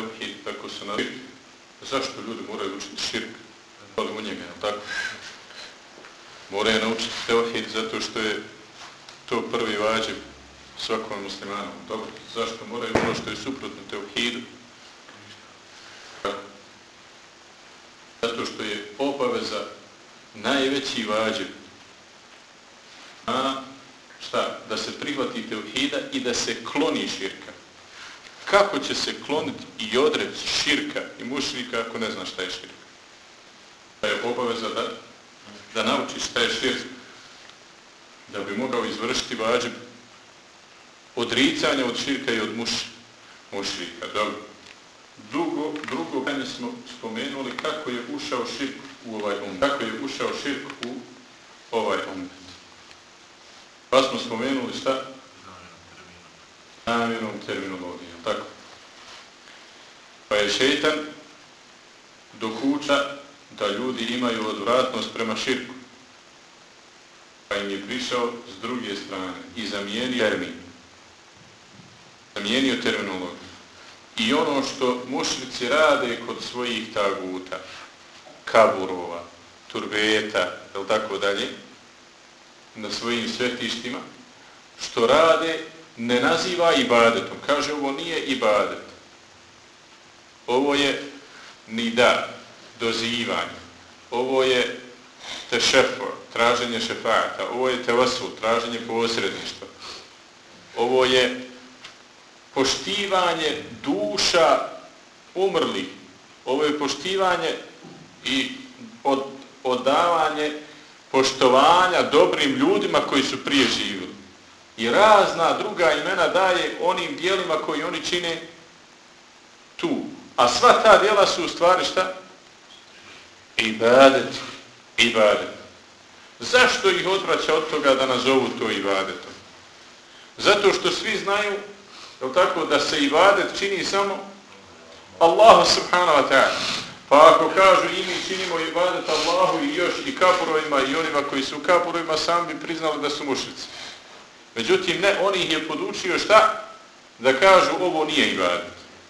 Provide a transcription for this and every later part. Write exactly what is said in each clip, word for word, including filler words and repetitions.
tevhid, tako se nazivaju. Zašto ljudi moraju učiti širk? Ali u njega, je tako? Moraju naučiti tevhid zato što je to prvi vađib svakom muslimanu. Dobro, zašto moraju ono što je suprotno tevhidu? Zato što je obaveza najveći vađib. A šta? Da se prihvati tevhida i da se kloni širka. Kako će se kloniti i odreći širka i mušrika ako ne zna šta je širka? Da je obaveza da, da nauči šta je širk. Da bi mogao izvršiti vađib odricanja od širka i od muš, mušrika. Dobro. Drugo, drugo pitanje smo spomenuli kako je ušao širk u ovaj umet. Kako je ušao širk u ovaj umet. Pa smo spomenuli šta? Namjernom terminologijom. Tako. Pa je šeitan dokuča da ljudi imaju odvratnost prema širku. Pa im je prišao s druge strane i zamijenio termin. Zamijenio terminologiju. I ono što mušrici rade kod svojih taguta, kaburova, turbeta, ili tako dalje, na svojim svetištima, što rade, ne naziva ibadetom. Kaže, ovo nije ibadet. Ovo je nida, dozivanje. Ovo je tešefor, traženje šefata. Ovo je tevasul, traženje posredništva. Ovo je poštivanje duša umrlih. Ovo je poštivanje i od, odavanje poštovanja dobrim ljudima koji su prije živjeli. I razna druga imena daje onim dijelima koji oni čine tu. A sva ta djela su u stvari šta? Ibadet. Ibadet. Zašto ih odvraća od toga da nazovu to ibadetom? Zato što svi znaju, je tako, da se ibadet čini samo Allahu subhanahu wa ta'ala. Pa ako kažu i mi činimo ibadet Allahu i još i kapurovima i onima koji su u kapurovima, sami bi priznali da su mušrici. Međutim, ne, on ih je podučio šta? Da kažu ovo nije ibadet.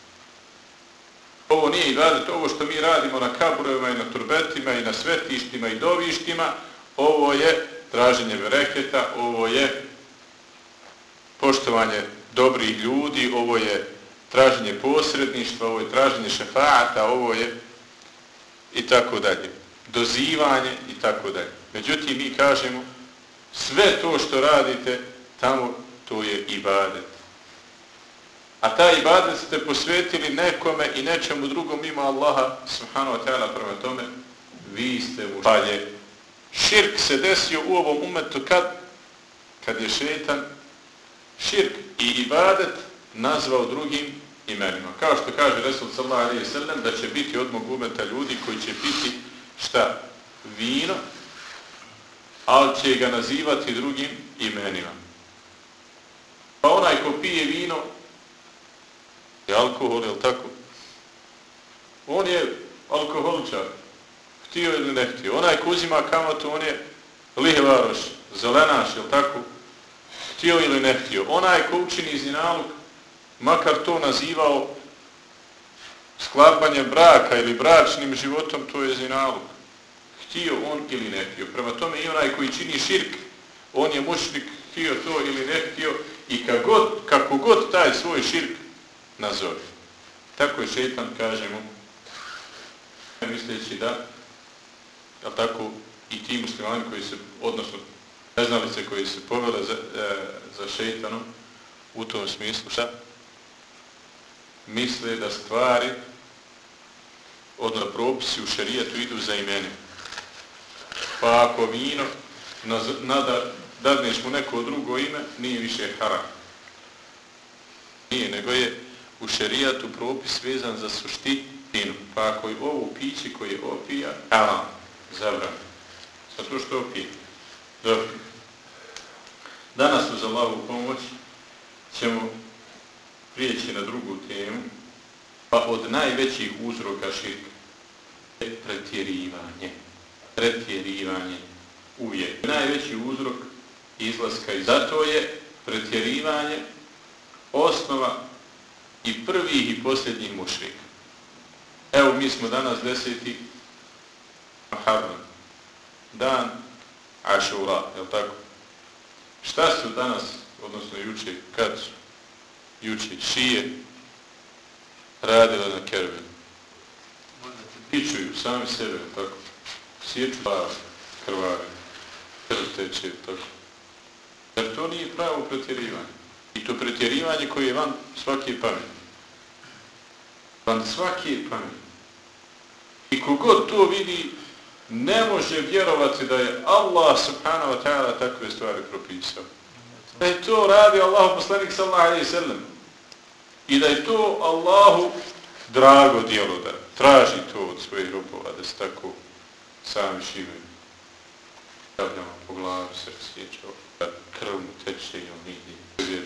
Ovo nije ibadet, ovo što mi radimo na kaburovima i na turbetima i na svetištima i dovištima, ovo je traženje bereketa, ovo je poštovanje dobrih ljudi, ovo je traženje posredništva, ovo je traženje šefaata, ovo je i tako dalje. Dozivanje i tako dalje. Međutim, mi kažemo, sve to što radite tamo, to je ibadet. A taj ibadet ste posvetili nekome i nečemu drugom mimo Allaha subhanahu wa ta'ala, prema tome, vi ste mu šalje. Širk se desio u ovom umetu kad? Kad je šeitan širk i ibadet nazvao drugim imenima. Kao što kaže Resul sallallahu alejhi ve sellem da će biti od mog umeta ljudi koji će piti šta? Vino, ali će ga nazivati drugim imenima. Pa onaj ko pije vino je alkohol, je li tako? On je alkoholičar. Htio ili ne htio. Onaj ko uzima kamatu, on je lihvaroš, zelenaš, je li tako? Htio ili ne htio. Onaj ko učini zinaluk, makar to nazivao sklapanje braka ili bračnim životom, to je zinaluk. Htio on ili ne htio. Prema tome i onaj koji čini širk, on je mušrik, htio to ili ne htio i kako god, kako god taj svoj širk nazove. Tako je šeitan, kažemo, misleći da, a tako i ti muslimani koji se, odnosno neznalice koji se povele za, e, za šeitanom, u tom smislu, šta? Misle da stvari, odnosno propisi u šerijetu idu za imene. Pa ako vino, nada, dadneš mu neko drugo ime, nije više haram. Nije, nego je u šerijatu propis vezan za suštinu. Pa ako je ovo piće koje opija, haram, zabran. Zato što opija. Dobro. Danas uz Allahovu pomoć ćemo prijeći na drugu temu, pa od najvećih uzroka širka je pretjerivanje. Pretjerivanje uvijek. Najveći uzrok izlaska i zato je pretjerivanje osnova i prvih i posljednjih mušrika. Evo mi smo danas deseti Muharram, dan Ašura, je tako? Šta su danas, odnosno juče, kad su juče šije radile na Kerbeli? Pičuju sami sebe, tako? Sjeću glava, krvave, krv teče, tako? Jer to nije pravo pretjerivanje. I to pretjerivanje koje je van svake pameti. Van svake pameti. I kogod to vidi, ne može vjerovati da je Allah subhanahu wa ta'ala takve stvari propisao. Da je to radi Allahu poslanik sallallahu alejhi ve sellem. I da je to Allahu drago djelo, da traži to od svojih robova, da se tako sami šivaju. Stavljamo po glavu, srce, da krv mu teče i on vidi.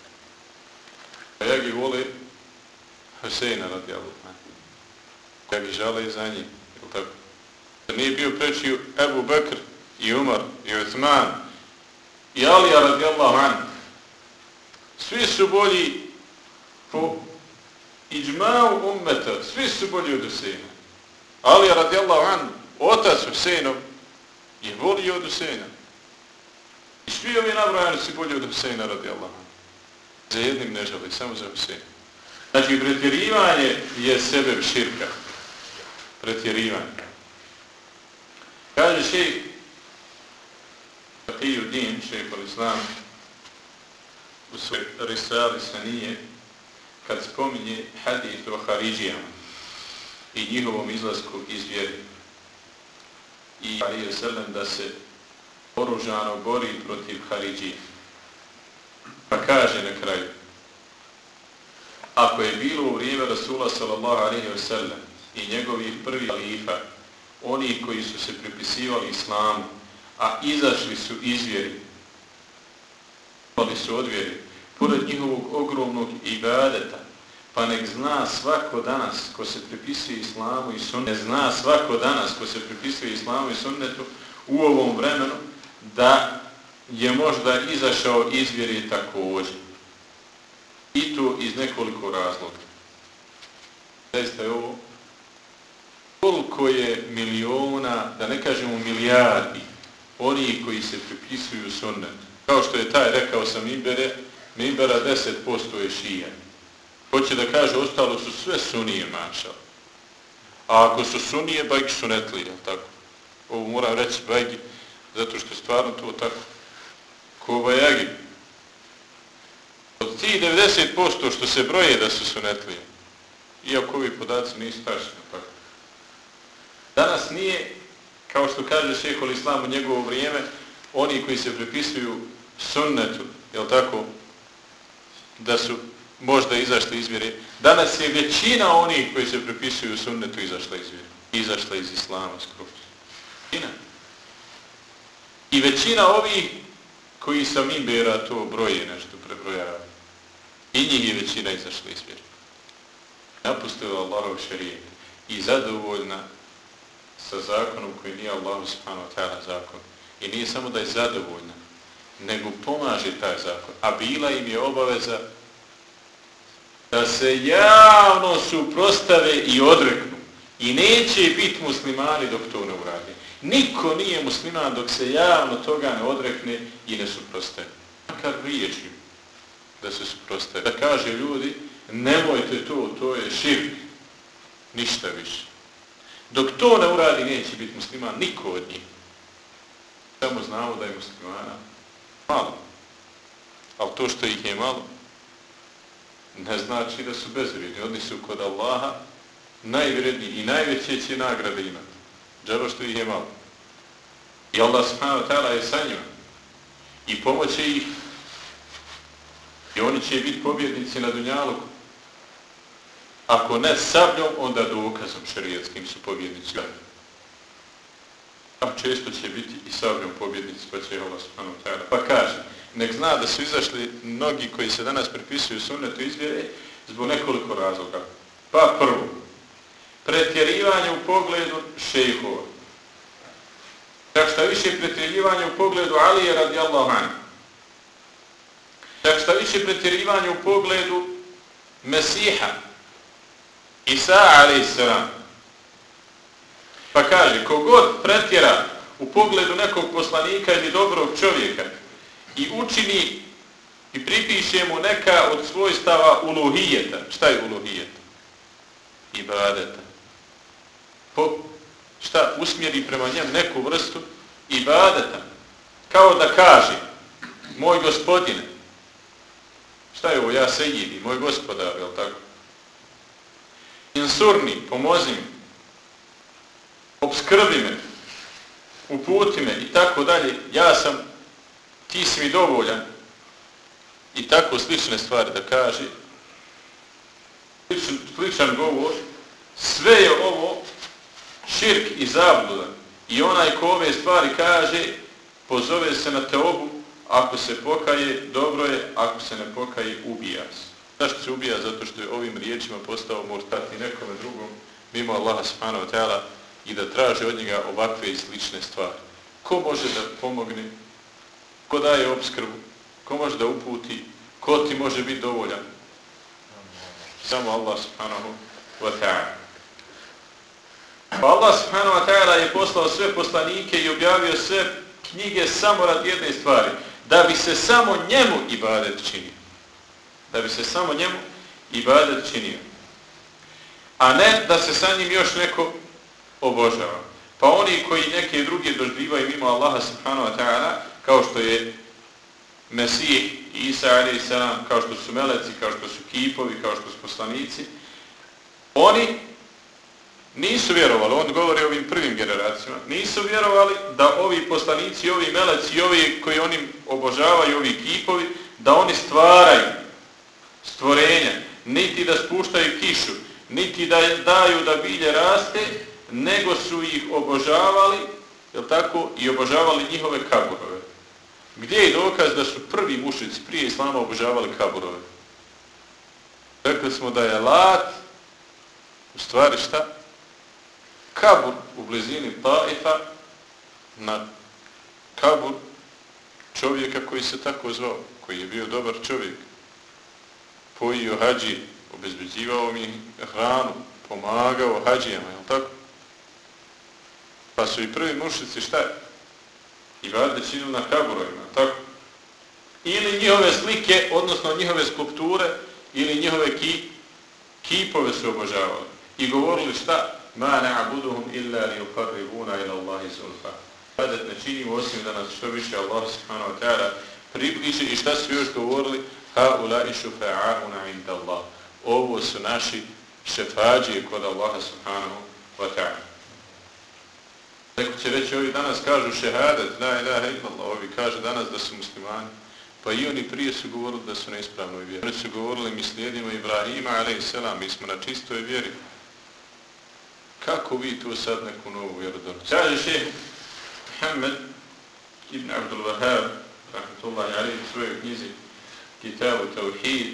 A ja gi vole Huseina radi Allah. Ja gi žale za njim, je li tako? Da nije bio preči Ebu Bekr i Umar i Uthman i Alija radijallahu anhu. Svi su bolji po iđmau ummeta, svi su bolji od Huseina. Alija radijallahu anhu, otac Huseinov, je bolji od Huseina. I svi ovi nabrojani su bolji od Huseina radijallahu anhu. Za jednim ne žali, samo za Huseina. Znači, pretjerivanje je sebe širka. Pretjerivanje. Kaže šejh Taqiyuddin, šejh al-Islam, u svojoj risali Sanije, kad spominje hadith o Haridžijama i njihovom izlasku iz vjere. I alejhi selam da se oružano bori protiv Haridžija. Pa kaže na kraju, ako je bilo u vrijeme Rasula sallallahu alejhi ve sellem i njegovih prvih halifa, oni koji su se pripisivali islamu, a izašli su iz vjeri, ali su od vjeri, pored njihovog ogromnog ibadeta, pa nek zna svako danas ko se pripisuje islamu i sunnetu, zna svako danas ko se pripisuje islamu i sunnetu u ovom vremenu da je možda izašao iz vjeri također. I to iz nekoliko razloga. Zaista je ovo koliko je miliona, da ne kažemo milijardi, oni koji se pripisuju sunnetu. Kao što je taj rekao sa Mimbere, Mimbera deset posto je šija. Hoće da kaže, ostalo su sve sunije, mašal. A ako su sunije, bajgi su netlije, tako? Ovo moram reći bajgi, zato što je stvarno to tako. Ko bajagi. Od tih devedeset posto što se broje da su sunetlije, iako ovi podaci nisu tačni, tako? Danas nije, kao što kaže šejh al-Islam u njegovo vrijeme, oni koji se pripisuju sunnetu, jel tako, da su možda izašli iz vjere. Danas je većina onih koji se pripisuju sunnetu izašla iz vjere. Izašla iz islama skroz. Većina. I većina ovih koji sa Mimbera to broje, nešto prebrojava. I njih je većina izašla iz vjere. Napustila Allahov šerijet i zadovoljna sa zakonom koji nije Allahu subhanahu wa ta'ala zakon. I nije samo da je zadovoljna, nego pomaže taj zakon. A bila im je obaveza da se javno suprostave i odreknu. I neće biti muslimani dok to ne uradi. Niko nije musliman dok se javno toga ne odrekne i ne suprostave. Makar riječju da se suprostave. Da kaže ljudi, nemojte to, to je širk. Ništa više. Dok to ne uradi, neće biti musliman niko od njih. Samo znamo da je muslimana malo. Ali to što ih je malo, ne znači da su bezvrijedni. Oni su kod Allaha najvrijedniji i najveće će nagrade imati. Džaba što ih je malo. I Allah subhanahu wa ta'ala je sa njima. I pomoće ih. I oni će biti pobjednici na dunjaluku. Ako ne sabljom, onda dokazom šerijetskim su pobjednici. A često će biti i sabljom pobjednici, pa će Allah subhanahu wa ta'ala. Pa kaže, nek zna da su izašli mnogi koji se danas pripisuju sunnetu iz vjere zbog nekoliko razloga. Pa prvo, pretjerivanje u pogledu šejhova. Čak šta više pretjerivanje u pogledu Alije radijallahu anhu. Čak šta više pretjerivanje u pogledu Mesiha Isa alejselam. Pa kaže, kogod pretjera u pogledu nekog poslanika ili dobrog čovjeka i učini i pripiše mu neka od svojstava uluhijeta. Šta je uluhijeta? Ibadeta. Po, šta? Usmjeri prema njem neku vrstu ibadeta. Kao da kaže, moj gospodine, šta je ovo, ja sejidi, moj gospodar, je li tako? Insurni, pomozi mi, obskrbi me, uputi me i tako dalje, ja sam, ti si mi dovoljan i tako slične stvari da kaže, sličan, sličan govor, sve je ovo širk i zabluda i onaj ko ove stvari kaže, pozove se na teobu, ako se pokaje, dobro je, ako se ne pokaje, ubija se. Zašto se ubija? Zato što je ovim riječima postao murtati nekome drugom, mimo Allaha subhanahu wa ta'ala, i da traže od njega ovakve i slične stvari. Ko može da pomogne? Ko daje opskrbu? Ko može da uputi? Ko ti može biti dovoljan? Samo Allah subhanahu wa ta'ala. Pa Allah subhanahu wa ta'ala je poslao sve poslanike i objavio sve knjige samo radi jedne stvari. Da bi se samo njemu ibadet činio. Da bi se samo njemu ibadet činio. A ne da se sa njim još neko obožava. Pa oni koji neke druge doživljavaju mimo Allaha subhanahu wa ta'ala, kao što je Mesih i Isa alejselam, kao što su meleci, kao što su kipovi, kao što su poslanici, oni nisu vjerovali, on govori o ovim prvim generacijama, nisu vjerovali da ovi poslanici, ovi meleci i ovi koji oni obožavaju, ovi kipovi, da oni stvaraju stvorenja, niti da spuštaju kišu, niti da daju da bilje raste, nego su ih obožavali, jel tako, i obožavali njihove kaburove. Gdje je dokaz da su prvi mušrici prije islama obožavali kaburove? Rekli smo da je Lat, u stvari šta? Kabur u blizini Taifa, na kabur čovjeka koji se tako zvao, koji je bio dobar čovjek, pojio hađi, obezbeđivao mi hranu, pomagao hađijama, jel tako? Pa su i prvi mušrici šta je? Ibadet činili na kaburovima, tako? Ili njihove slike, odnosno njihove skulpture, ili njihove ki, kipove su obožavali. I govorili šta? Ma na'buduhum illa li yuqarribuna ila Allahi zulfa. Ibadet ne činimo osim da nas što više Allah subhanahu wa ta'ala približi. I šta su još govorili? Haulai šufa'a'una inda Allah. Ovo su naši šefađije kod Allaha subhanahu wa ta'ala. Neko će reći, ovi danas kažu šehadet, la ilaha illallah, ovi kažu danas da su muslimani. Pa i oni prije su govorili da su na ispravnoj vjeri. Oni su govorili, mi slijedimo Ibrahima, alejselam, mi smo na čistoj vjeri. Kako vi tu sad neku novu vjeru donosite? Kaže šejh Muhammed ibn Abdul Wahhab, rahmetullahi alejhi, u svojoj knjizi Kitabu Tauhid,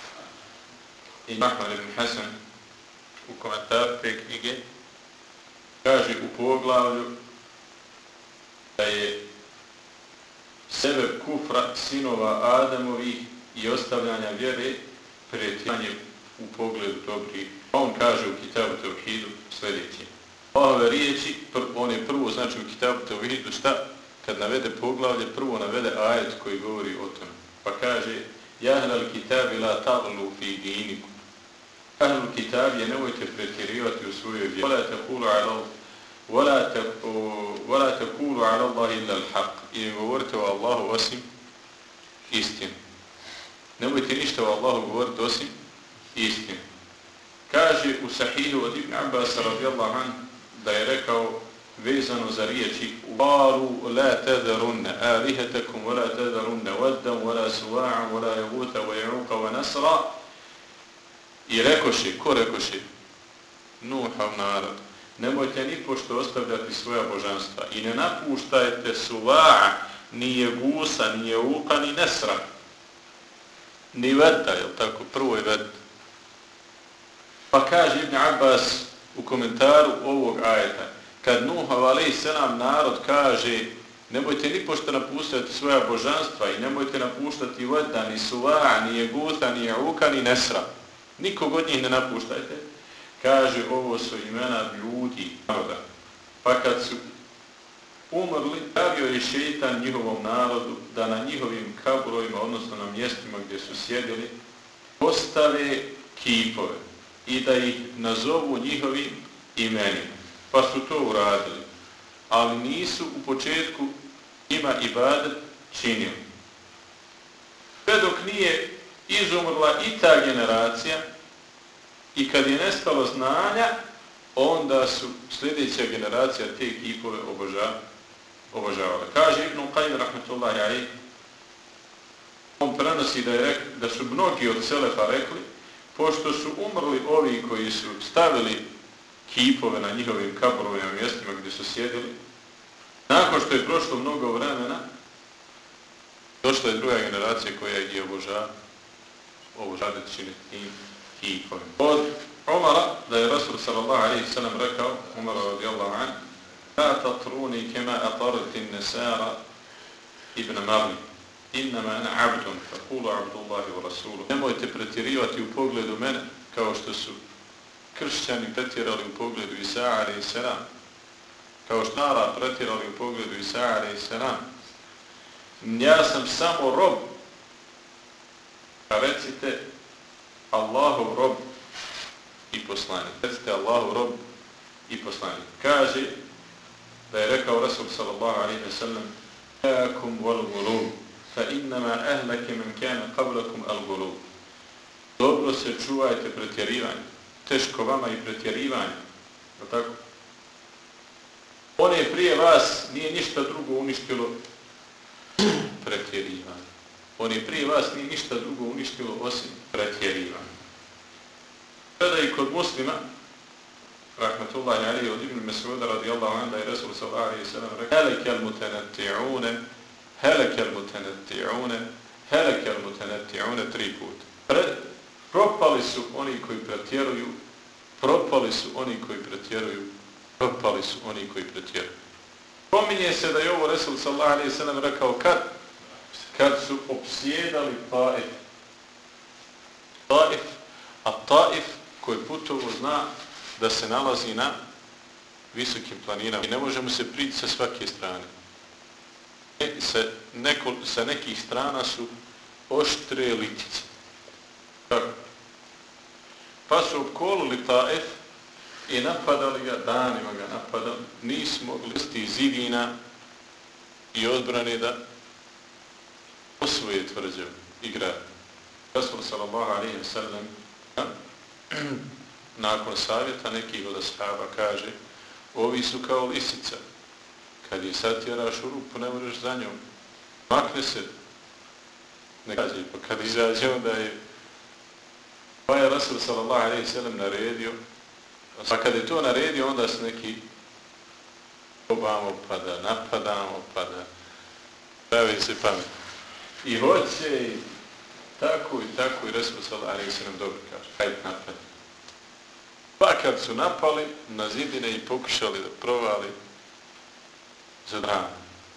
i Ahmad ibn Hasan u komentaru te knjige, kaže u poglavlju da je sebe kufra sinova Adamovih i ostavljanja vjere pretjeranje u pogledu dobrih. On kaže u Kitabu Tauhidu sljedeće. Ove riječi, on je prvo, znači u Kitabu Tauhidu šta? Kad navede poglavlje, prvo navede ajet koji govori o tome. Pa kaže, ja ahlal kitabi la taglu fi dinikum. Ahlul kitab je nemojte pretjerivati u svojoj vjeri. Wala taqulu ala wala taqulu ala Allahi illa al-haq. I ne govorite o Allahu osim istinu. Nemojte ništa o Allahu govoriti osim istinu. Kaže u Sahihu od Ibn Abbas radijallahu anhu da je rekao vezano za riječi Qalu la tadharunna alihatakum wa la tadharunna waddan wa la suwa'an wa la yaghutha wa ya'uqa wa nasra. I rekoše, ko rekoše? Nuhav narod. Nemojte ni pošto ostavljati svoja božanstva i ne napuštajte Suva'a, ni Jegusa, ni Jeuqa, ni Nesra. Ni Vedda, jel tako? Prvo je Vedda. Pa kaže Ibn Abbas u komentaru ovog ajeta, kad Nuhav alejselam narod kaže nemojte ni pošto napuštati svoja božanstva i nemojte napuštati Vedda, ni Suva'a, ni Jegusa, ni Jeuqa, ni Nesra. nikog od njih ne napuštajte. Kaže, ovo su imena ljudi, naroda. Pa kad su umrli, javio je šeitan njihovom narodu da na njihovim kaburovima, odnosno na mjestima gdje su sjedili, postave kipove i da ih nazovu njihovim imenima. Pa su to uradili. Ali nisu u početku ima ibadet činili. Sve dok nije izumrla i ta generacija i kad je nestalo znanja, onda su sljedeća generacija te kipove obožavala. Kaže Ibn Qajim rahmetullahi alejhi, on prenosi da, je rek, da su mnogi od selefa rekli, pošto su umrli ovi koji su stavili kipove na njihovim kaburovima mjestima gdje su sjedili, nakon što je prošlo mnogo vremena, došla je druga generacija koja je obožava, obožavati čini tim kipovima. Od Umara, da je Rasul sallallahu alejhi ve sellem rekao, Umara radijallahu anhu, la tatruni kema atarti nesara ibn Marli, innama ana abdun, fakulu abdullahi wa rasuluhu. Nemojte pretjerivati u pogledu mene, kao što su kršćani pretjerali u pogledu Isa alejhi selam, kao što Nara pretjerali u pogledu Isa alejhi selam. Ja sam samo rob. A recite Allahov rob i poslanik. Recite Allahov rob i poslanik. Kaže da je rekao Rasul sallallahu alejhi ve sellem: "Akum wal ghulub, fa innama ahlaka man kana qablakum al ghulub." Dobro se čuvajte pretjerivanja. Teško vama i pretjerivanje. Je tako? One prije vas nije ništa drugo uništilo pretjerivanje. Oni prije vas nije ništa drugo uništilo osim pretjerivanja. Kada i kod muslima, rahmetullahi alejhi, od Ibn Mes'uda radijallahu anhu, da je Rasul sallallahu alejhi ve sellem rekao: "Helekel mutenatti'une, helekel mutenatti'une, helekel mutenatti'une" tri puta. Propali su oni koji pretjeruju, propali su oni koji pretjeruju, propali su oni koji pretjeruju. Pominje se da je ovo Rasul sallallahu alejhi ve sellem rekao kad? Kad su opsjedali Taif. Taif, a Taif koji putovo zna da se nalazi na visokim planinama i ne možemo se prići sa svake strane. Sa, neko, sa nekih strana su oštre litice. Tako. Pa su opkolili Taif i napadali ga, danima ga napadali, nisu mogli sti zidina i odbrane da osvoje tvrđave i grad. Rasul sallallahu alejhi ve sellem nakon savjeta nekih od ashaba kaže: ovi su kao lisica, kad je satjeraš u rupu ne možeš za njom, makne se, ne kaže, pa kad izađe onda je. Pa je Rasul sallallahu alejhi ve sellem naredio, pa kad je to naredio onda su neki probamo pa da napadamo pa da pravi se pamet. I hoće i tako i tako i Rasul sallallahu alejhi ve sellem dobro kaže, hajde napad. Pa kad su napali na zidine i pokušali da provali za ran,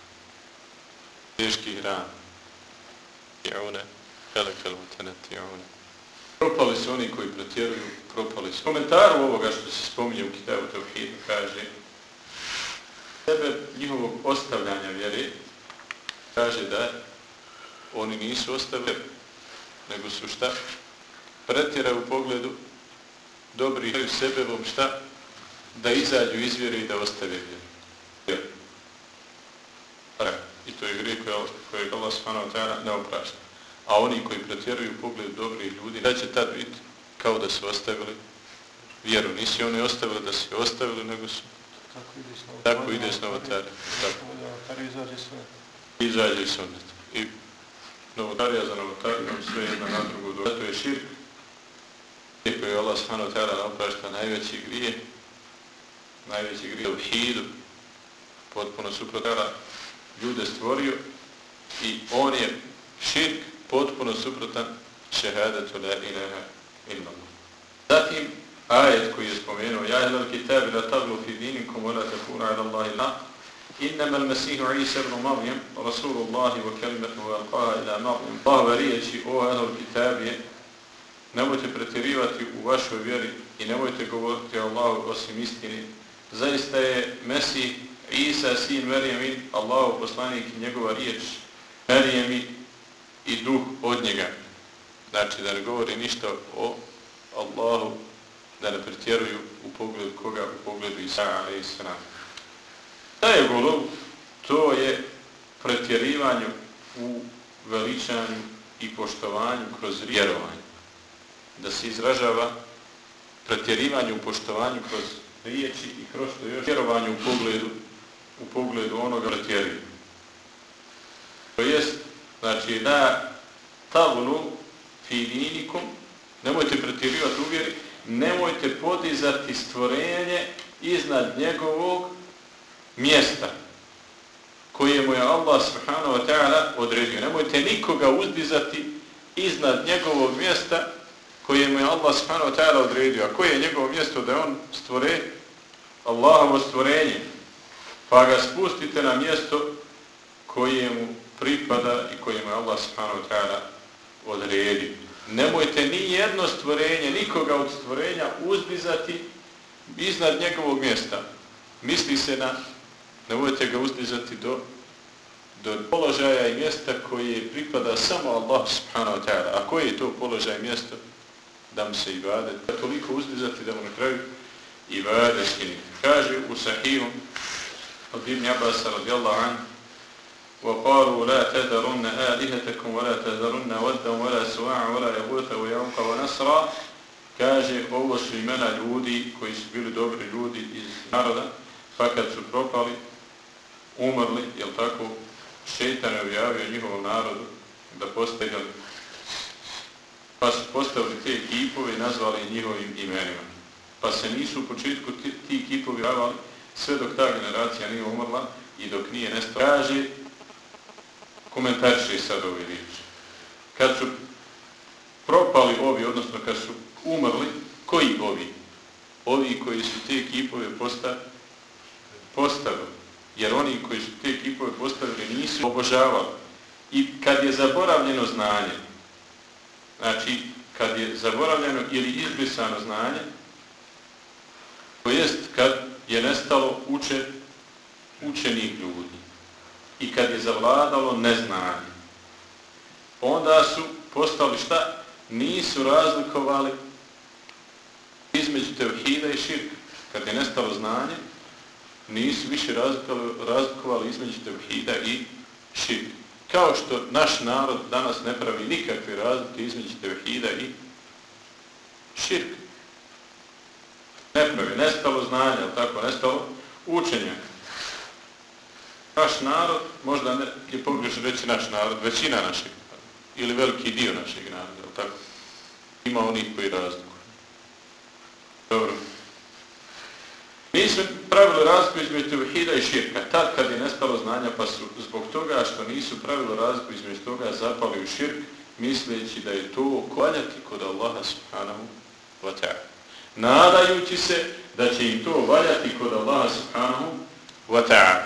teških ran, ti'une, helekel mutenatti'une. Propali su oni koji pretjeruju, propali su. Komentaru ovoga što se spominje u Kitabu Tevhidu kaže sebe njihovog ostavljanja vjere, kaže da oni nisu ostavili, nego su šta? Pretjeraju u pogledu dobri sebevom šta? Da izađu iz vjere i da ostave vjeru. I to je grijeh kojeg Allah subhanahu wa ta'ala ne oprašta. A oni koji pretjeruju u pogledu dobrih ljudi, da će tad biti kao da su ostavili vjeru. Nisi oni ostavili da su ostavili, nego su tako ide s novotarija. Tako izađe sunnet. Izađe sunnet. I novotarija za novotarijom sve jedna na drugu dođe. Zato je širk, koji je Allah subhanahu wa ta'ala oprašta najveći grije, najveći grije u hidu, potpuno suprotara ljude stvorio i on je širk potpuno suprotan šehadetu la ilaha illallah. Zatim ajet koji je spomenuo: ja ehlal kitabi la taglu fi dinikum wa la takunu ala Allahi la innama al-masihu Isa ibn Maryam rasulullahi wa kalimatuhu alqaha ila Maryam. Allahove riječi: o ehlal kitabi, nemojte pretjerivati u vašoj vjeri i nemojte govoriti o Allahu osim istini. Zaista je Mesih Isa, sin Merijemin, Allahov poslanik i njegova riječ, Merijemi i duh od njega. Znači da ne govori ništa o Allahu, da ne pretjeruju u pogledu koga, u pogledu Isa alejhi selam. Šta je golub? To je pretjerivanje u veličanju i poštovanju kroz vjerovanje. Da se izražava pretjerivanje u poštovanju kroz riječi i kroz što još vjerovanje u pogledu, u pogledu onoga pretjeruju. To jest, znači, da tavlu fi dinikum, nemojte pretjerivati u vjeri, nemojte podizati stvorenje iznad njegovog mjesta koje mu je Allah subhanahu wa ta'ala odredio. Nemojte nikoga uzdizati iznad njegovog mjesta koje mu je Allah subhanahu wa ta'ala odredio. A koje je njegovo mjesto? Da je on stvore Allahovo stvorenje. Pa ga spustite na mjesto koje mu pripada i koje mu je Allah subhanahu wa ta'ala odredio. Nemojte ni jedno stvorenje, nikoga od stvorenja uzdizati iznad njegovog mjesta. Misli se na, nemojte ga uzdizati do, do položaja i mjesta koje pripada samo Allah subhanahu wa ta'ala. A koji je to položaj i mjesto? Da mu se ibadet, da toliko uzdizati da mu na kraju ibadet skini. Kaže u Sahihu od Ibn Abbasa radijallahu anhu: وَقَالُوا لَا تَذَرُنَّ آلِهَتَكُمْ وَلَا تَذَرُنَّ وَدًّا وَلَا سُوَاعًا وَلَا يَغُوثَ وَيَعُوقَ وَنَسْرًا. Kaže, ovo su imena ljudi koji su bili dobri ljudi iz naroda, pa kad su propali, umrli, jel tako, šejtan je objavio njihovom narodu da postavili, pa su postavili te kipove i nazvali njihovim imenima. Pa se nisu u početku ti, ti kipovi javali sve dok ta generacija nije umrla i dok nije nestala. Kaže, komentarši sad ove riječi. Kad su propali ovi, odnosno kad su umrli, koji ovi? Ovi koji su te kipove postavili. Jer oni koji su te kipove postavili nisu obožavali. I kad je zaboravljeno znanje, znači kad je zaboravljeno ili izbrisano znanje, to jest kad je nestalo uče, učenih ljudi i kad je zavladalo neznanje, onda su postali šta? Nisu razlikovali između tevhida i širka. Kad je nestalo znanje, nisu više razlikovali, razlikovali između tevhida i širka. Kao što naš narod danas ne pravi nikakve razlike između tevhida i širka. Ne pravi, nestalo znanje, ali tako, nestalo učenja. Naš narod, možda ne, je pogrešno reći naš narod, većina našeg, ili veliki dio našeg naroda, ali tako, ima onih koji razlikuju. Dobro. Nisu pravili razliku između tevhida i širka, tad kad je nestalo znanja, pa su zbog toga što nisu pravili razliku između toga zapali u širk, misleći da je to valjati kod Allaha subhanahu wa ta'ala. Nadajući se da će im to valjati kod Allaha subhanahu wa ta'ala.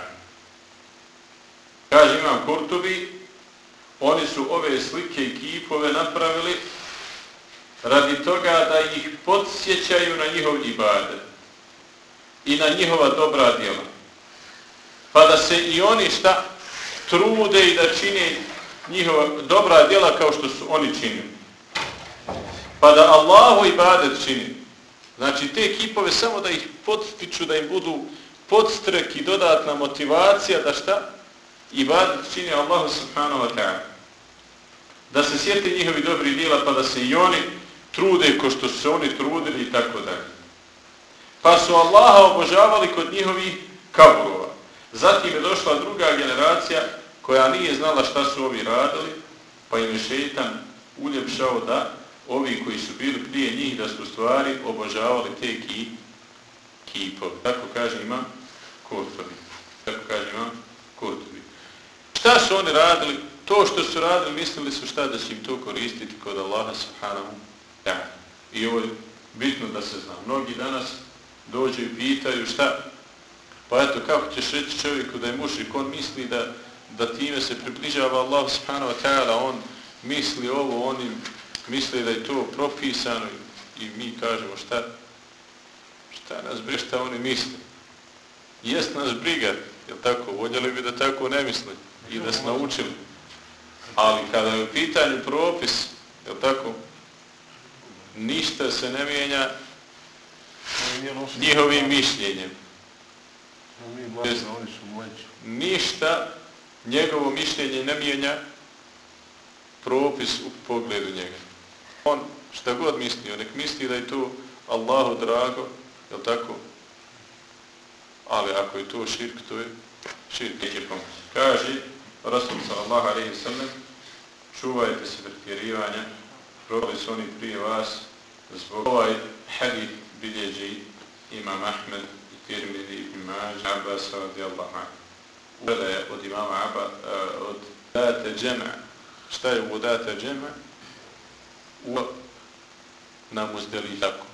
Kaže Imam Kurtubi, oni su ove slike i kipove napravili radi toga da ih podsjećaju na njihov ibadet i na njihova dobra djela. Pa da se i oni šta trude i da čine njihova dobra djela kao što su oni činili. Pa da Allahu ibadet čini. Znači te kipove samo da ih podstiču, da im budu podstrek i dodatna motivacija da šta? Ibadet čini Allahu subhanahu wa ta'ala. Da se sjeti njihovi dobri djela pa da se i oni trude ko što su se oni trudili i tako dalje. Pa su Allaha obožavali kod njihovih kaburova. Zatim je došla druga generacija koja nije znala šta su ovi radili, pa im je šejtan uljepšao da ovi koji su bili prije njih da su u stvari obožavali te ki, kipove. Tako kaže Imam Kurtubi. Tako kaže Imam Kurtubi. Šta su oni radili? To što su radili mislili su šta da će im to koristiti kod Allaha subhanahu wa ta'ala. I ovo je bitno da se zna. Mnogi danas dođu i pitaju šta? Pa eto, kako ćeš reći čovjeku da je mušrik? On misli da, da time se približava Allah subhanahu wa ta'ala, on misli ovo, onim misle da je to propisano i mi kažemo šta, šta nas briga, šta oni misle. Jest nas briga, jel tako, voljeli bi da tako ne misle i da se naučili. Ali kada je u pitanju propis, jel tako, ništa se ne mijenja njihovim mišljenjem. Ništa njegovo mišljenje ne mijenja propis u pogledu njega. On šta god mislio, nek misli da je to Allahu drago, jel tako? Ali ako je to širk, to je širk. Kaže Rasul sallallahu alejhi ve sellem, čuvajte se pretjerivanja, probali su oni prije vas, zbog ovaj hadith bilježi Imam Ahmed i Tirmidhi ibn Mađa, Abbas radijallahu anhu. Uvela je od imama Abba, uh, od date džema. Šta je u date džema? U na Muzdelifi. Tako.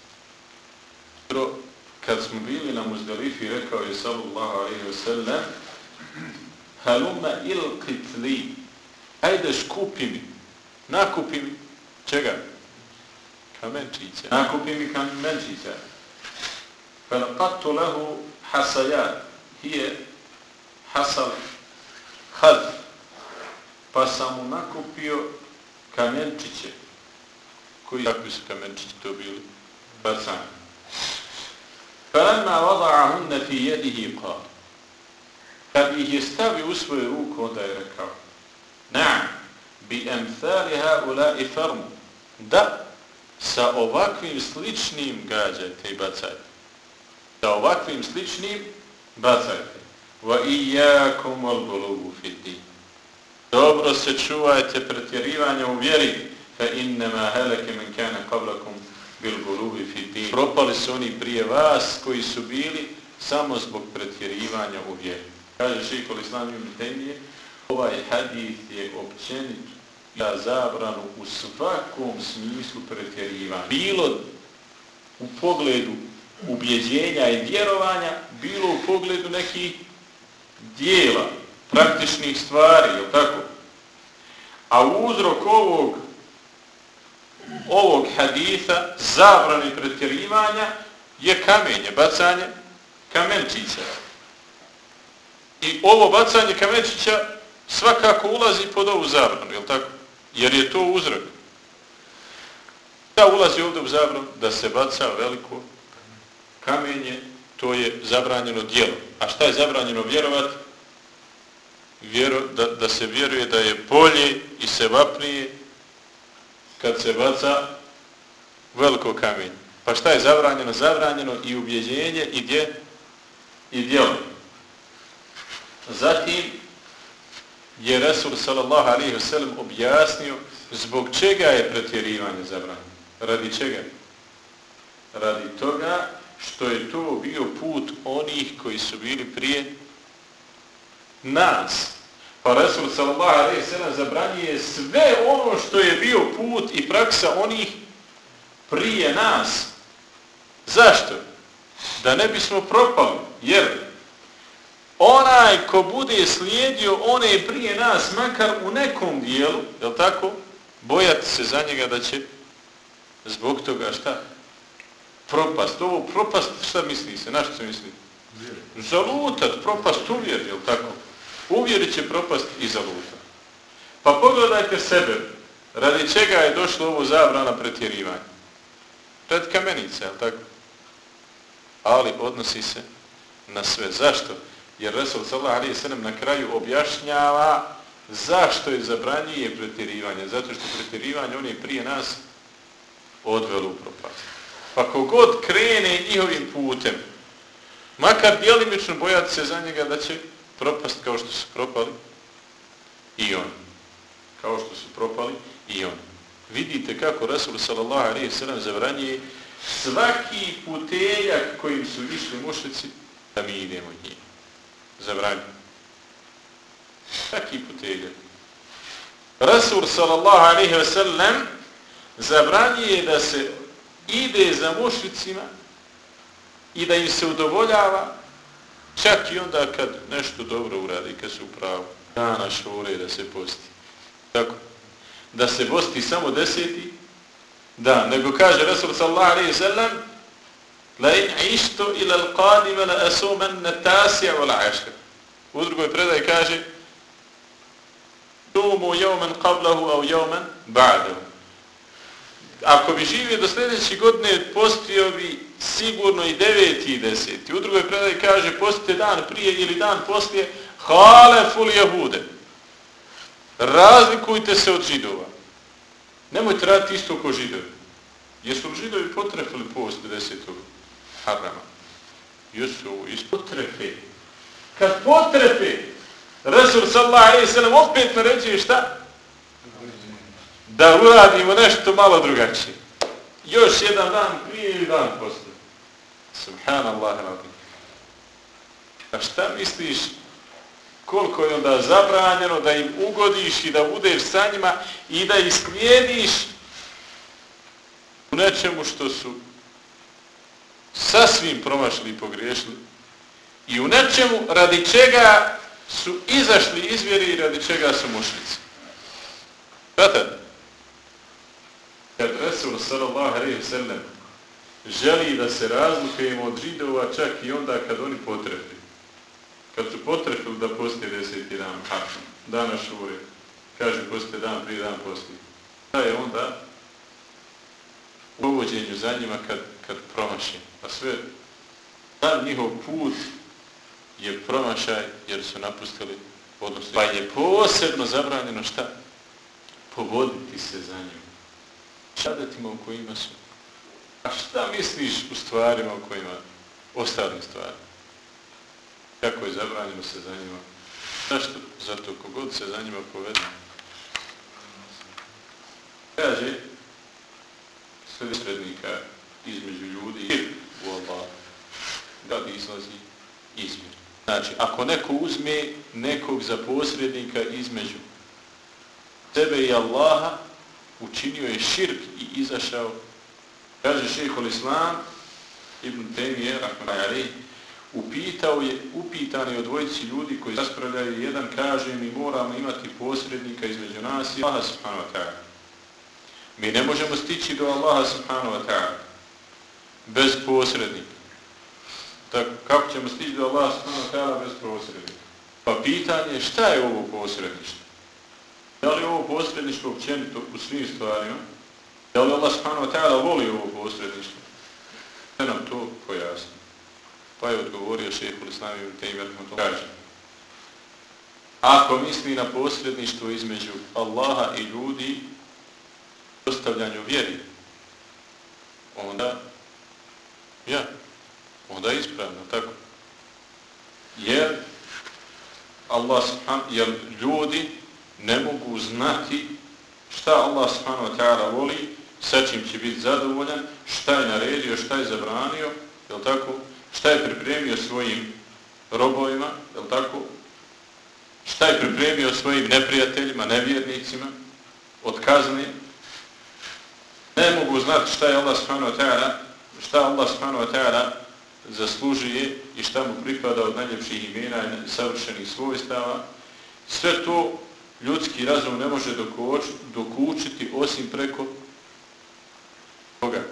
Kad smo bili na Muzdelifi, rekao je sallallahu alejhi ve sellem, halumma ilqit li, hajde škupi mi, nakupi mi, čega? Kamenčića. Nakupi mi kamenčića. Falqattu lahu hasajat, hije hasal had, pa sam mu nakupio kamenčiće. Koji takvi su kamenčići to bili? Bacani. فَلَمَّا وَضَعَهُنَّ فِي يَدِهِ قَالَ, kad ih je stavio u svoju ruku, onda je rekao, نَعْمْ بِأَمْثَالِ هَؤُلَاءِ فَرْمُ, da, sa ovakvim sličnim gađajte i bacajte. Sa ovakvim sličnim bacajte. وَإِيَّاكُمْ وَالْغُلُوبُ فِي الدِّينِ, dobro se čuvajte pretjerivanja u vjeri, فَإِنَّمَا هَلَكَ مَنْ كَانَ قَبْلَكُمْ bilgulubi fidin. Propali su oni prije vas koji su bili samo zbog pretjerivanja u vjeri. Kaže šejhul Islam ibn Tejmije, ovaj hadis je općenit za zabranu u svakom smislu pretjerivanja. Bilo u pogledu ubjeđenja i vjerovanja, bilo u pogledu nekih dijela, praktičnih stvari, je tako? A uzrok ovog ovog haditha, zabrani pretjerivanja, je kamenje, bacanje kamenčića. I ovo bacanje kamenčića svakako ulazi pod ovu zabranu, jel tako? Jer je to uzrok. Da ulazi ovdje u zabranu da se baca veliko kamenje, to je zabranjeno djelo. A šta je zabranjeno vjerovati? Vjero, da, da se vjeruje da je bolje i sevapnije kad se baca veliko kamenje. Pa šta je zabranjeno? Zabranjeno i ubjeđenje i dje i djelo. Zatim je Resul sallallahu alejhi ve sellem objasnio zbog čega je pretjerivanje zabranjeno. Radi čega? Radi toga što je to bio put onih koji su bili prije nas. Pa Resul sallallahu alejhi ve sellem zabranjuje sve ono što je bio put i praksa onih prije nas. Zašto? Da ne bismo propali. Jer onaj ko bude slijedio one prije nas, makar u nekom dijelu, je li tako, bojati se za njega da će zbog toga šta? Propast. Ovo propast, šta misli se? Na što se misli? Zalutat, propast uvjer, je li tako? Uvjeri će propast i zaluta. Pa pogledajte sebe, radi čega je došlo ovo zabrana pretjerivanja. Radi kamenica, je li tako? Ali odnosi se na sve. Zašto? Jer Resul sallallahu alejhi ve sellem na kraju objašnjava zašto je zabranjuje pretjerivanje. Zato što pretjerivanje on je prije nas odvelo u propast. Pa kogod krene njihovim putem, makar djelimično bojati se za njega da će propast kao što su propali i on. Kao što su propali i on. Vidite kako Resul sallallahu alejhi ve sellem zabranjuje svaki puteljak kojim su išli mušrici da mi idemo njim. Zabranjuje. Svaki puteljak. Resul sallallahu alejhi ve sellem zabranjuje da se ide za mušricima i da im se udovoljava čak i onda kad nešto dobro uradi, kad su u pravu. Dana šure da se posti. Tako. da se posti samo deseti dan, nego kaže Rasul sallallahu alejhi ve sellem la in ishtu ila al-qadim la asumanna at-tasi' wal-'ashir. U drugoj predaji kaže sumu yawman qablahu aw yawman ba'dahu. Ako bi živio do sljedeće godine, postio bi sigurno i deveti i deseti. U drugoj predaji kaže postite dan prije ili dan poslije haleful jehude. Razlikujte se od židova. Nemojte raditi isto ko židovi. Jesu li židovi potrefili post desetog harama? Jesu isto potrefe. Kad potrefe, Rasul sallallahu alejhi ve sellem opet naređuje šta? Da uradimo nešto malo drugačije. Još jedan dan prije ili dan poslije. Subhanallah. A šta misliš koliko je onda zabranjeno da im ugodiš i da budeš sa njima i da ih slijediš u nečemu što su sasvim promašili i pogriješili i u nečemu radi čega su izašli iz vjere i radi čega su mušnici. Znate? Kad Resul sallallahu alejhi ve sellem želi da se razlikujemo od židova čak i onda kad oni potrefili. Kad su potrefili da postoje deseti dan, dana šure, kaže postoje dan prije, dan poslije. Da je onda u uvođenju za njima kad, kad promaši. A sve, dan njihov put je promašaj jer su napustili odnosno. Pa je posebno zabranjeno šta? Povoditi se za njima. Šadetima u kojima su. A šta misliš u stvarima u kojima, ostalim stvarima? Kako je zabranjeno se za njima? Zašto? Zato kogod se za njima povede. Kaže, sve srednika između ljudi i u Allah, da izlazi izmjer. Znači, ako neko uzme nekog za posrednika između sebe i Allaha, učinio je širk i izašao. Kaže šejhul Islam Ibn Taymije rahmetullahi alejhi, upitao je, upitan je od dvojici ljudi koji raspravljaju, jedan kaže mi moramo imati posrednika između nas i Allaha subhanahu wa ta'ala. Mi ne možemo stići do Allaha subhanahu wa ta'ala bez posrednika. Tako, kako ćemo stići do Allaha subhanahu wa ta'ala bez posrednika? Pa pitanje je šta je ovo posredništvo? Da li ovo posredništvo općenito u svim stvarima? Da li Allah subhanahu wa ta'ala voli ovo posredništvo? Ne nam to pojasni. Pa je odgovorio šejhul Islam Ibn Taymije rahmetullahi alejhi. Ako misli na posredništvo između Allaha i ljudi, postavljanju vjeri, onda ja, onda je ispravno, tako. Jer Allah subhanahu, jer ljudi ne mogu znati šta Allah subhanahu wa ta'ala voli, sa čim će biti zadovoljan, šta je naredio, šta je zabranio, jel tako? Šta je pripremio svojim robovima, jel tako? Šta je pripremio svojim neprijateljima, nevjernicima od kazne. Ne mogu znati šta je Allah subhanahu wa ta'ala, šta Allah subhanahu wa ta'ala zaslužuje i šta mu pripada od najljepših imena i savršenih svojstava. Sve to ljudski razum ne može dokuč, dokučiti osim preko koga?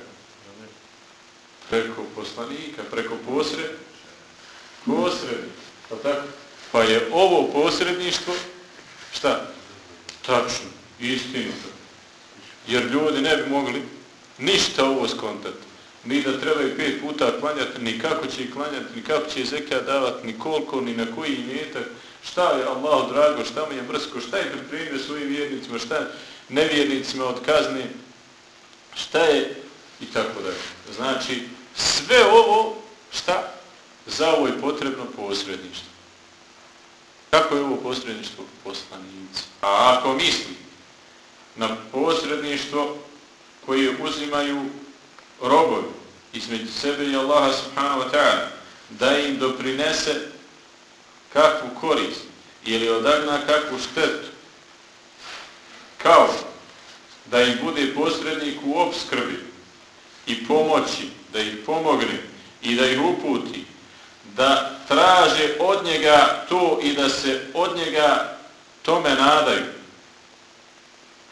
Preko poslanika, preko posred, posrednika. Pa, pa je ovo posredništvo šta? Tačno, istinito. Jer ljudi ne bi mogli ništa ovo skontati. Ni da trebaju pet puta klanjati, ni kako će ih klanjati, ni kako će zekija davati, ni koliko, ni na koji imetak. Šta je Allahu drago, šta mu je mrsko, šta je pripremio svojim vjernicima, šta je nevjernicima od kazne, šta je i tako dalje. Znači, sve ovo, šta? Za ovo je potrebno posredništvo. Kako je ovo posredništvo? Poslanici. A ako misli na posredništvo koje uzimaju robovi između sebe i Allaha subhanahu wa ta'ala, da im doprinese kakvu korist ili odagna kakvu štetu, kao da im bude posrednik u opskrbi i pomoći, da ih pomogne i da ih uputi, da traže od njega to i da se od njega tome nadaju. Ovo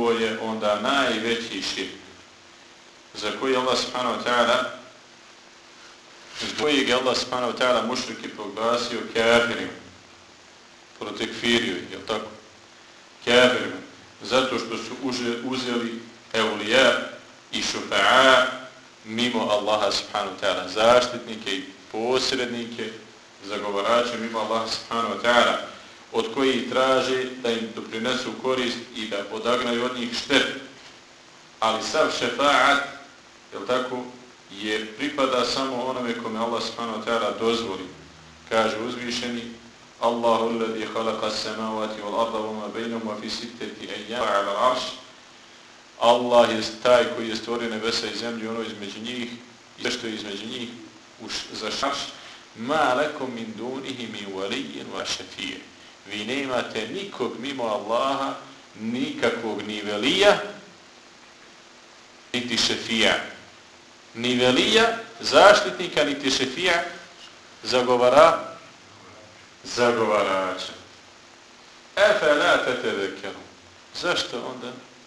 ovo je onda najveći širk za koji Allah subhanahu wa ta'ala zbog kojeg je Allah subhanahu wa ta'ala mušrike proglasio kafirima, protekfirio, je li tako? Kafirima, zato što su uzeli evlija i šufa'a mimo Allaha subhanahu wa ta'ala, zaštitnike i posrednike, zagovarače mimo Allaha subhanahu wa ta'ala, od kojih traže da im doprinesu korist i da odagnaju od njih štetu. Ali sav šefa'at, je li tako, je pripada samo onome kome Allah subhanahu wa ta'ala dozvoli. Kaže uzvišeni Allahu alladhi khalaqa as-samawati wal arda wa ma baynahuma fi sittati ayyam 'ala al-'arsh. Allah je taj koji je stvorio nebesa i zemlju, ono između njih i sve što je između njih za šarš. Ma lakum min dunihi min waliyyin wa shafi'in. Vi nemate nikog mimo Allaha, nikakvog ni velija, niti šefija. Ni velija, zaštitnika, niti šefija, zagovara, zagovarača. Efe la tetevekenu. Zašto onda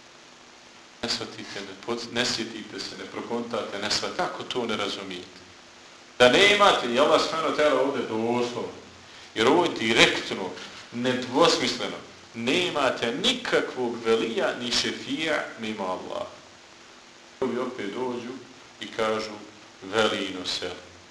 ne shvatite, ne, pod, ne sjetite se, ne prokontate, ne shvatite? Kako to ne razumijete? Da ne imate, i Allah subhanahu wa ta'ala ovdje doslovno, jer ovo je direktno, nedvosmisleno, ne imate nikakvog velija ni šefija mimo Allaha. Ovi opet dođu i kažu velino se.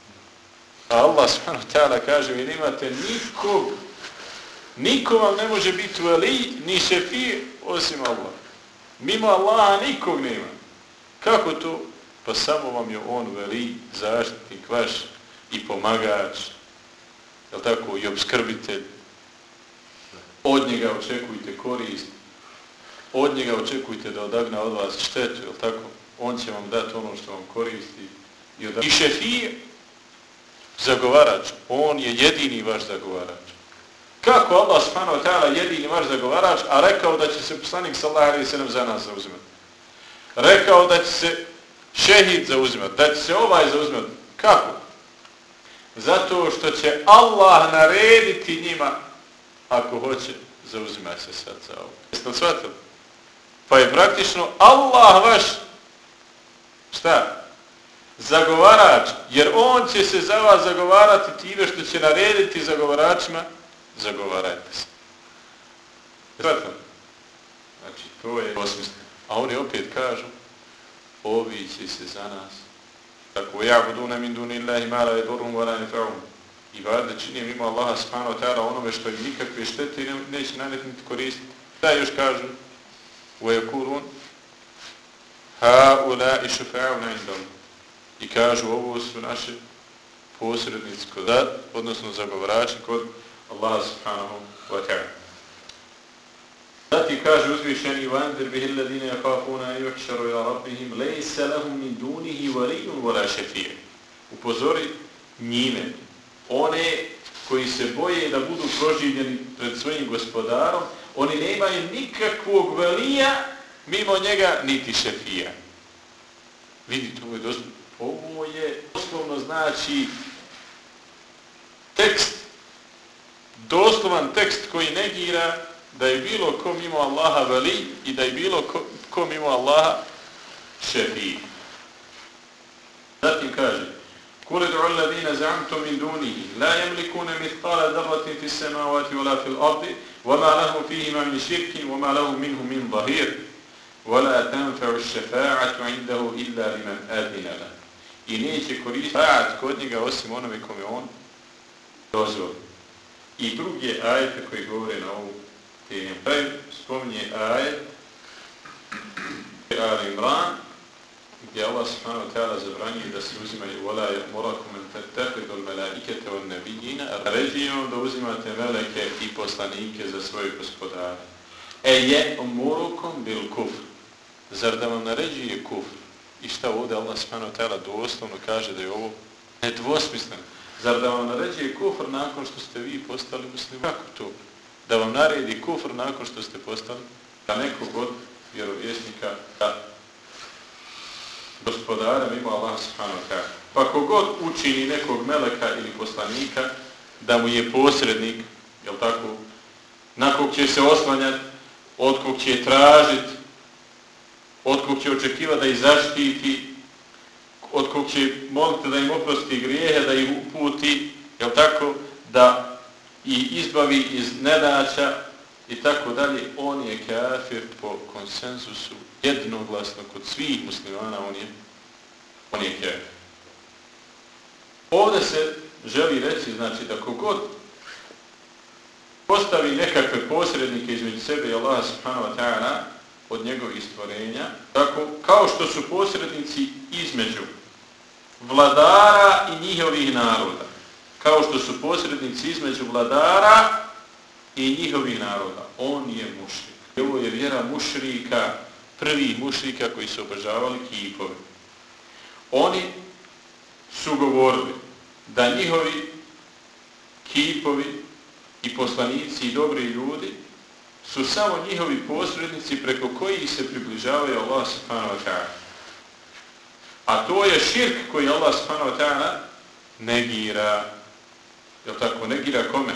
A Allah subhanahu wa ta'ala kaže vi nemate nikog, niko vam ne može biti veli ni šefij osim Allah. Mimo Allaha nikog nema. Kako to? Pa samo vam je on veli, zaštitnik vaš i pomagač, jel tako, i obskrbitelj. Od njega očekujte korist, od njega očekujte da odagna od vas štetu, jel tako? On će vam dati ono što vam koristi. I, I šefije, zagovarač, on je jedini vaš zagovarač. Kako Allah subhanahu wa ta'ala jedini vaš zagovarač, a rekao da će se poslanik sallallahu alejhi ve sellem za nas zauzimati. Rekao da će se šehid zauzimati, da će se ovaj zauzimati. Kako? Zato što će Allah narediti njima, ako hoće, zauzimati se sad za ovo. Jeste li shvatili? Pa je praktično Allah vaš šta? Zagovarač, jer on će se za vas zagovarati time što će narediti zagovaračima, zagovarajte se. Shvatili? Znači, to je osmisleno. A oni opet kažu, ovi će se za nas. Tako, ja'buduna min dunillahi ma la yadurruhum wa la yanfa'uhum. I vada čini mimo Allaha subhanahu wa ta'ala onome što im nikakve štete i neće naneti niti koristiti. Da još kažu, وَيَكُولُونَ هَؤُلَاءِ شُفَعُونَ عِنْدَهُمْ. I kažu, ovo su naše posrednici kod, odnosno zagovarači kod Allaha subhanahu wa ta'ala. Zatim kaže uzvišeni وَاَنْذِرْ بِهِ الَّذِينَ يَخَافُونَ أَنْ يُحْشَرُوا إِلَى رَبِّهِمْ لَيْسَ لَهُمْ مِنْ دُونِهِ وَلِيٌّ وَلَا شَفِيعٌ. Upozori njime, one koji se boje da budu proživljeni pred svojim gospodarom, oni nemaju nikakvog velija mimo njega, niti šefija. Vidite, ovo je doslovno, ovo je doslovno znači tekst, doslovan tekst koji negira da je bilo ko mimo Allaha veli i da je bilo ko, ko mimo Allaha šefija. Zatim kaže, قُلِ ادْعُوا الَّذِينَ زَعَمْتُمْ مِنْ دُونِهِ لَا يَمْلِكُونَ مِثْقَالَ ذَرَّةٍ فِي السَّمَاوَاتِ وَلَا فِي الْأَرْضِ وَمَا لَهُمْ فِيهِمَا مِنْ شِرْكٍ وَمَا لَهُمْ مِنْهُ مِنْ ظَهِيرٍ وَلَا تَنْفَعُ الشَّفَاعَةُ عِنْدَهُ إِلَّا لِمَنْ أَذِنَ لَهُ. I neće koristiti šefaat kod njega osim onome kome on dozvoli. I drugi ajete koji govore na ovu temu. Spominje ajet Al Imran, gdje Allah subhanahu wa ta'ala zabranjuje da se uzimaju وَلَا يَأْمُرَكُمْ أَنْ تَتَّخِذُوا الْمَلَائِكَةَ وَالنَّبِيِّينَ. Naređuje vam da uzimate meleke i poslanike za svoje gospodare. E je umurukum bil kufr. Zar da vam naređuje kufr? I šta ovdje Allah subhanahu wa ta'ala doslovno kaže da je ovo nedvosmisleno. Zar da vam naređuje kufr nakon što ste vi postali muslimi? Kako to? Da vam naredi kufr nakon što ste postali? Da nekog od vjerovjesnika da gospodara mimo Allah subhanahu wa ta'ala. Pa kogod učini nekog meleka ili poslanika da mu je posrednik, jel tako, na kog će se oslanjati, od kog će tražiti od kog će očekivati da ih zaštiti, od kog će moliti da im oprosti grijehe, da ih uputi, jel tako, da ih izbavi iz nedaća i tako dalje, on je kafir po konsenzusu jednoglasno kod svih muslimana, on je, on je kafir. Ovdje se želi reći, znači, da kogod postavi nekakve posrednike između sebe i Allaha subhanahu wa ta'ala od njegovih stvorenja, tako, kao što su posrednici između vladara i njihovih naroda. Kao što su posrednici između vladara i njihovih naroda. On je mušrik. Ovo je vjera mušrika, prvih mušrika koji su obožavali kipove. Oni su govorili da njihovi kipovi i poslanici i dobri ljudi su samo njihovi posrednici preko kojih se približavaju Allah subhanahu wa ta'ala. A to je širk koji Allah subhanahu wa ta'ala negira. Jel tako? Negira kome?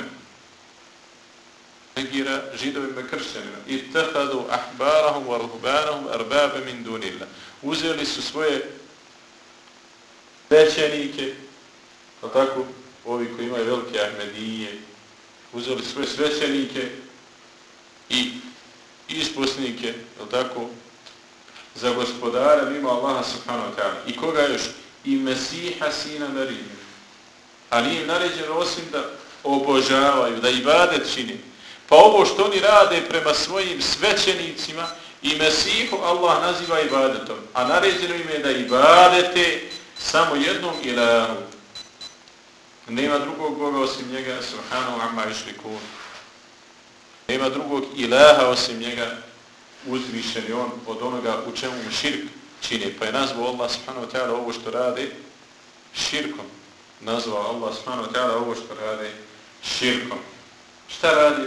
Negira židovima i kršćanima. Ittahadu ahbarahum wa ruhbanahum arbabe min dunillah. Uzeli su svoje svećenike, jel tako? Ovi koji imaju velike Ahmedije, uzeli svoje svećenike i isposnike, jel tako, za gospodara mimo Allaha subhanahu wa ta'ala. I koga još? I Mesiha sina Marije. A nije im naređeno osim da obožavaju, da ibadet čini. Pa ovo što oni rade prema svojim svećenicima i Mesihu Allah naziva ibadetom. A naređeno im je da ibadete samo jednom ilahu. Nema drugog Boga osim njega, subhanahu amma yushrikun. Nema drugog ilaha osim njega, uzvišen je on od onoga u čemu mu širk čini. Pa je nazvao Allah subhanahu wa ta'ala ovo što rade širkom. Nazvao Allah subhanahu wa ta'ala ovo što rade širkom. Šta radi?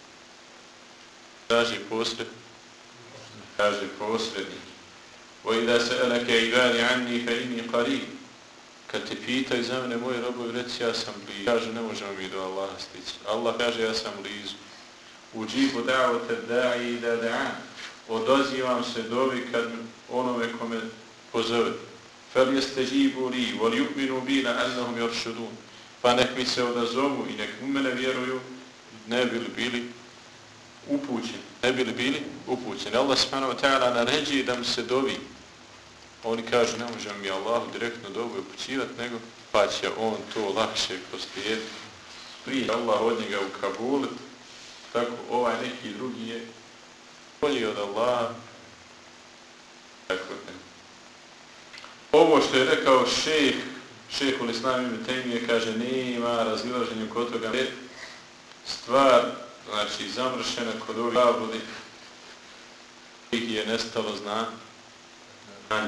Kaže posred. Kaže posrednik. وَإِذَا سَأَلَكَ عِبَادِ عَنِّي فَإِنِّي قَرِيبٌ. Kad te pitaju za mene, moji robovi, reci ja sam blizu. Kaže, ne možemo mi do Allaha stići. Allah kaže, ja sam blizu. Uđibu da'vate da'i da da'an. Odazivam se dovi kad onome kome pozove. Fel jeste živu li, vol yu'minu bi la'annahum yarshudun. Pa nek mi se odazovu i nek u mene vjeruju, ne bili bili upućeni. Ne bili bili upućeni. Allah subhanahu wa ta'ala naređuje da mu se dovi. Oni kažu, ne možemo mi Allahu direktno dobu upućivati, nego pa će on to lakše poslijediti. Prije Allah od njega u Kabul, tako ovaj neki drugi je bolji od Allaha. Tako ne. Ovo što je rekao šejh, šejhul Islam ibn Tejmije, kaže, nema razilaženja kod toga. Stvar, znači, zamršena kod ovih zabudi, ih je nestalo znanje.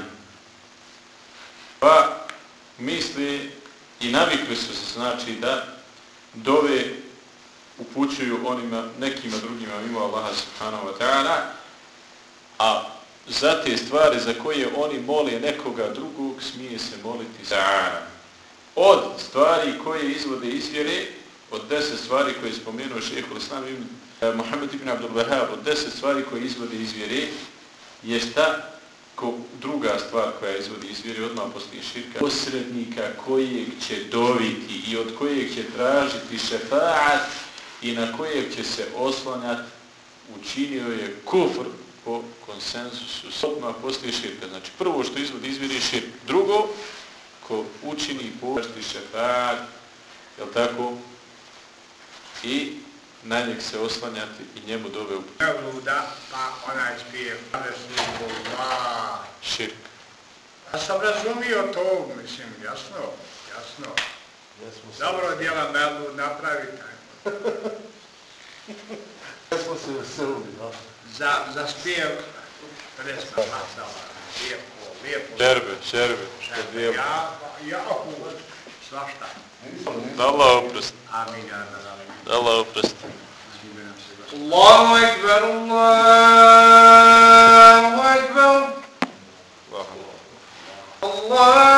Pa misli i navikli su se, znači, da dove upućuju onima, nekima drugima mimo Allaha subhanahu wa ta'ala, a za te stvari za koje oni mole nekoga drugog, smije se moliti ta'ala. Od stvari koje izvode iz vjere, od deset stvari koje je spomenuo šejhul Islam ibn Muhammed ibn Abdul Wahhab, od deset stvari koje izvode iz vjere, je šta? Ko druga stvar koja izvodi iz vjere, odmah poslije širka, posrednika kojeg će doviti i od kojeg će tražiti šefaat i na kojeg će se oslanjati, učinio je kufr po konsenzusu. Odmah poslije širka. Znači, prvo što izvodi iz vjere je širk. Drugo, ko učini pošti šefaat, jel tako? I na njeg se oslanjati i njemu dove u Luda, pa onaj spije, Allah. Širk. Ja sam razumio to, mislim, jasno, jasno. Dobro djela Mevlud napravi taj. Ja smo se veselili, no? Za, za spijev, presma pasala, lijepo, lijepo. Šerbe, šerbe, što lijepo. Ja, ja, svašta. Da Allah oprosti. Amin, ja da zalim. Da Allah oprosti. Allahu akbar, Allahu akbar. Allah. Allah.